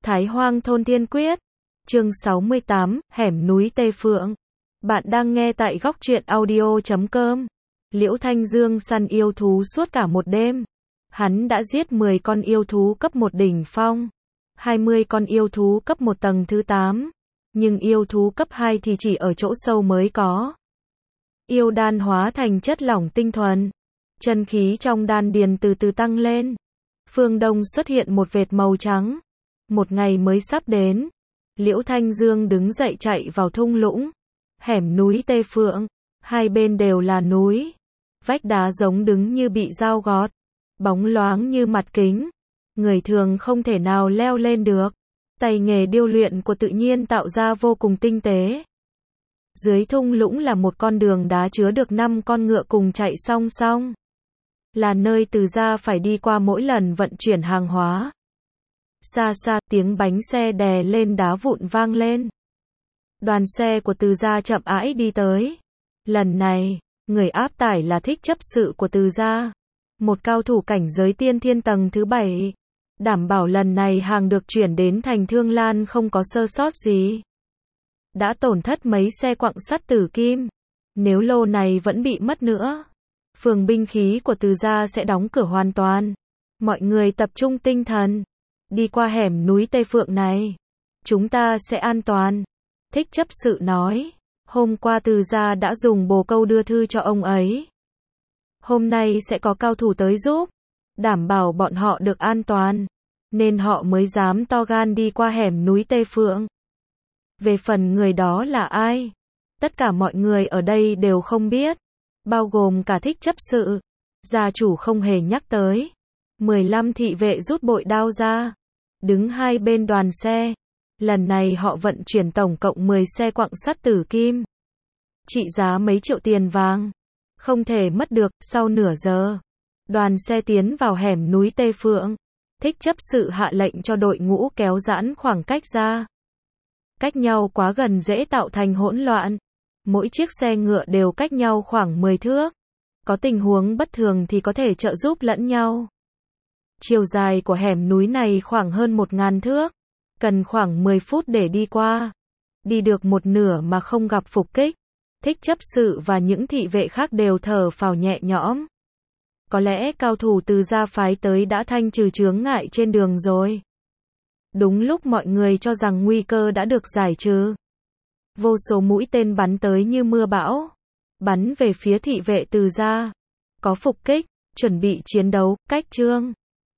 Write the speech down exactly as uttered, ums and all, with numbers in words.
Thái Hoang thôn Thiên Quyết, chương sáu mươi tám, hẻm núi Tây Phượng. Bạn đang nghe tại góc truyện audio chấm com. Liễu Thanh Dương săn yêu thú suốt cả một đêm. Hắn đã giết mười con yêu thú cấp một đỉnh phong, hai mươi con yêu thú cấp một tầng thứ tám, nhưng yêu thú cấp hai thì chỉ ở chỗ sâu mới có. Yêu đan hóa thành chất lỏng tinh thuần, chân khí trong đan điền từ từ tăng lên. Phương đông xuất hiện một vệt màu trắng. Một ngày mới sắp đến. Liễu Thanh Dương đứng dậy chạy vào thung lũng. Hẻm núi Tây Phượng, hai bên đều là núi. Vách đá giống đứng như bị dao gọt, bóng loáng như mặt kính. Người thường không thể nào leo lên được. Tay nghề điêu luyện của tự nhiên tạo ra vô cùng tinh tế. Dưới thung lũng là một con đường đá chứa được năm con ngựa cùng chạy song song. Là nơi Từ gia phải đi qua mỗi lần vận chuyển hàng hóa. Xa xa tiếng bánh xe đè lên đá vụn vang lên. Đoàn xe của Từ gia chậm rãi đi tới. Lần này, người áp tải là Thích Chấp Sự của Từ gia, một cao thủ cảnh giới tiên thiên tầng thứ bảy. Đảm bảo lần này hàng được chuyển đến thành Thương Lan không có sơ sót gì. Đã tổn thất mấy xe quặng sắt tử kim. Nếu lô này vẫn bị mất nữa, phường binh khí của Từ gia sẽ đóng cửa hoàn toàn. Mọi người tập trung tinh thần. Đi qua hẻm núi Tây Phượng này, chúng ta sẽ an toàn. Thích Chấp Sự nói. Hôm qua Từ gia đã dùng bồ câu đưa thư cho ông ấy. Hôm nay sẽ có cao thủ tới giúp, đảm bảo bọn họ được an toàn, nên họ mới dám to gan đi qua hẻm núi Tây Phượng. Về phần người đó là ai, tất cả mọi người ở đây đều không biết, bao gồm cả Thích Chấp Sự. Gia chủ không hề nhắc tới. mười lăm thị vệ rút bội đao ra, đứng hai bên đoàn xe. Lần này họ vận chuyển tổng cộng mười xe quặng sắt tử kim, trị giá mấy triệu tiền vàng. Không thể mất được. Sau nửa giờ, đoàn xe tiến vào hẻm núi Tây Phượng. Thích Chấp Sự hạ lệnh cho đội ngũ kéo giãn khoảng cách ra. Cách nhau quá gần dễ tạo thành hỗn loạn. Mỗi chiếc xe ngựa đều cách nhau khoảng mười thước. Có tình huống bất thường thì có thể trợ giúp lẫn nhau. Chiều dài của hẻm núi này khoảng hơn một ngàn thước. Cần khoảng mười phút để đi qua. Đi được một nửa mà không gặp phục kích. Thích Chấp Sự và những thị vệ khác đều thở phào nhẹ nhõm. Có lẽ cao thủ Từ gia phái tới đã thanh trừ chướng ngại trên đường rồi. Đúng lúc mọi người cho rằng nguy cơ đã được giải trừ, vô số mũi tên bắn tới như mưa bão, bắn về phía thị vệ Từ gia. Có phục kích, chuẩn bị chiến đấu. Cách chương